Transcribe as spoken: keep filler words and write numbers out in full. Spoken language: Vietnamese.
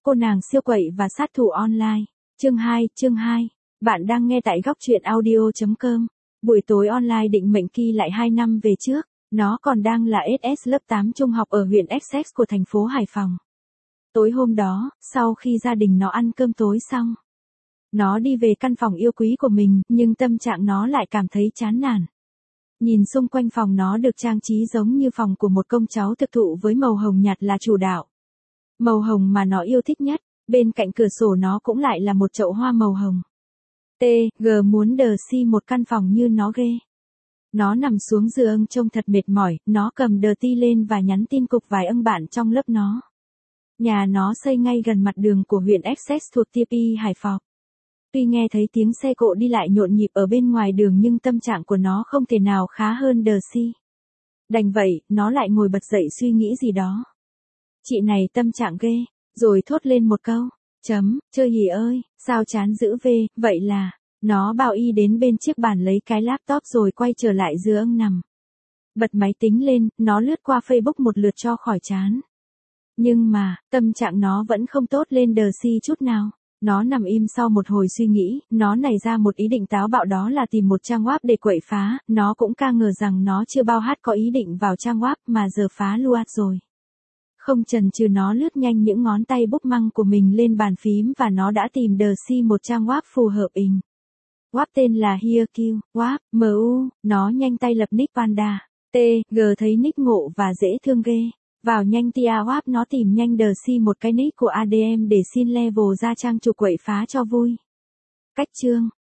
Cô nàng siêu quậy và sát thủ online. Chương hai, chương hai. Bạn đang nghe tại góc truyện audio chấm com. Buổi tối online định mệnh kỳ lại hai năm về trước, nó còn đang là ét ét lớp tám trung học ở huyện Essex của thành phố Hải Phòng. Tối hôm đó, sau khi gia đình nó ăn cơm tối xong, nó đi về căn phòng yêu quý của mình, nhưng tâm trạng nó lại cảm thấy chán nản. Nhìn xung quanh phòng nó được trang trí giống như phòng của một công cháu thực thụ với màu hồng nhạt là chủ đạo. Màu hồng mà nó yêu thích nhất, bên cạnh cửa sổ nó cũng lại là một chậu hoa màu hồng. T G muốn đờ si một căn phòng như nó ghê. Nó nằm xuống giường trông thật mệt mỏi, nó cầm đờ ti lên và nhắn tin cục vài ông bạn trong lớp nó. Nhà nó xây ngay gần mặt đường của huyện Essex thuộc T P Hải Phòng. Tuy nghe thấy tiếng xe cộ đi lại nhộn nhịp ở bên ngoài đường nhưng tâm trạng của nó không thể nào khá hơn đờ si. Đành vậy, nó lại ngồi bật dậy suy nghĩ gì đó. Chị này tâm trạng ghê, rồi thốt lên một câu, chấm, chơi hỉ ơi, sao chán dữ về, vậy là, nó bao y đến bên chiếc bàn lấy cái laptop rồi quay trở lại giường nằm. Bật máy tính lên, nó lướt qua Facebook một lượt cho khỏi chán. Nhưng mà, tâm trạng nó vẫn không tốt lên đờ si chút nào. Nó nằm im sau một hồi suy nghĩ, nó nảy ra một ý định táo bạo, đó là tìm một trang web để quậy phá. Nó cũng ca ngờ rằng nó chưa bao hát có ý định vào trang web mà giờ phá loạt rồi. Không chần chừ nó lướt nhanh những ngón tay bookmark của mình lên bàn phím và nó đã tìm đờ si một trang web phù hợp in. Web tên là HereQ, web, mu, nó nhanh tay lập nick Panda, T, G thấy nick ngộ và dễ thương ghê. Vào nhanh tia web nó tìm nhanh đờ si một cái nick của a đê em để xin level ra trang chủ quậy phá cho vui. Cách chương,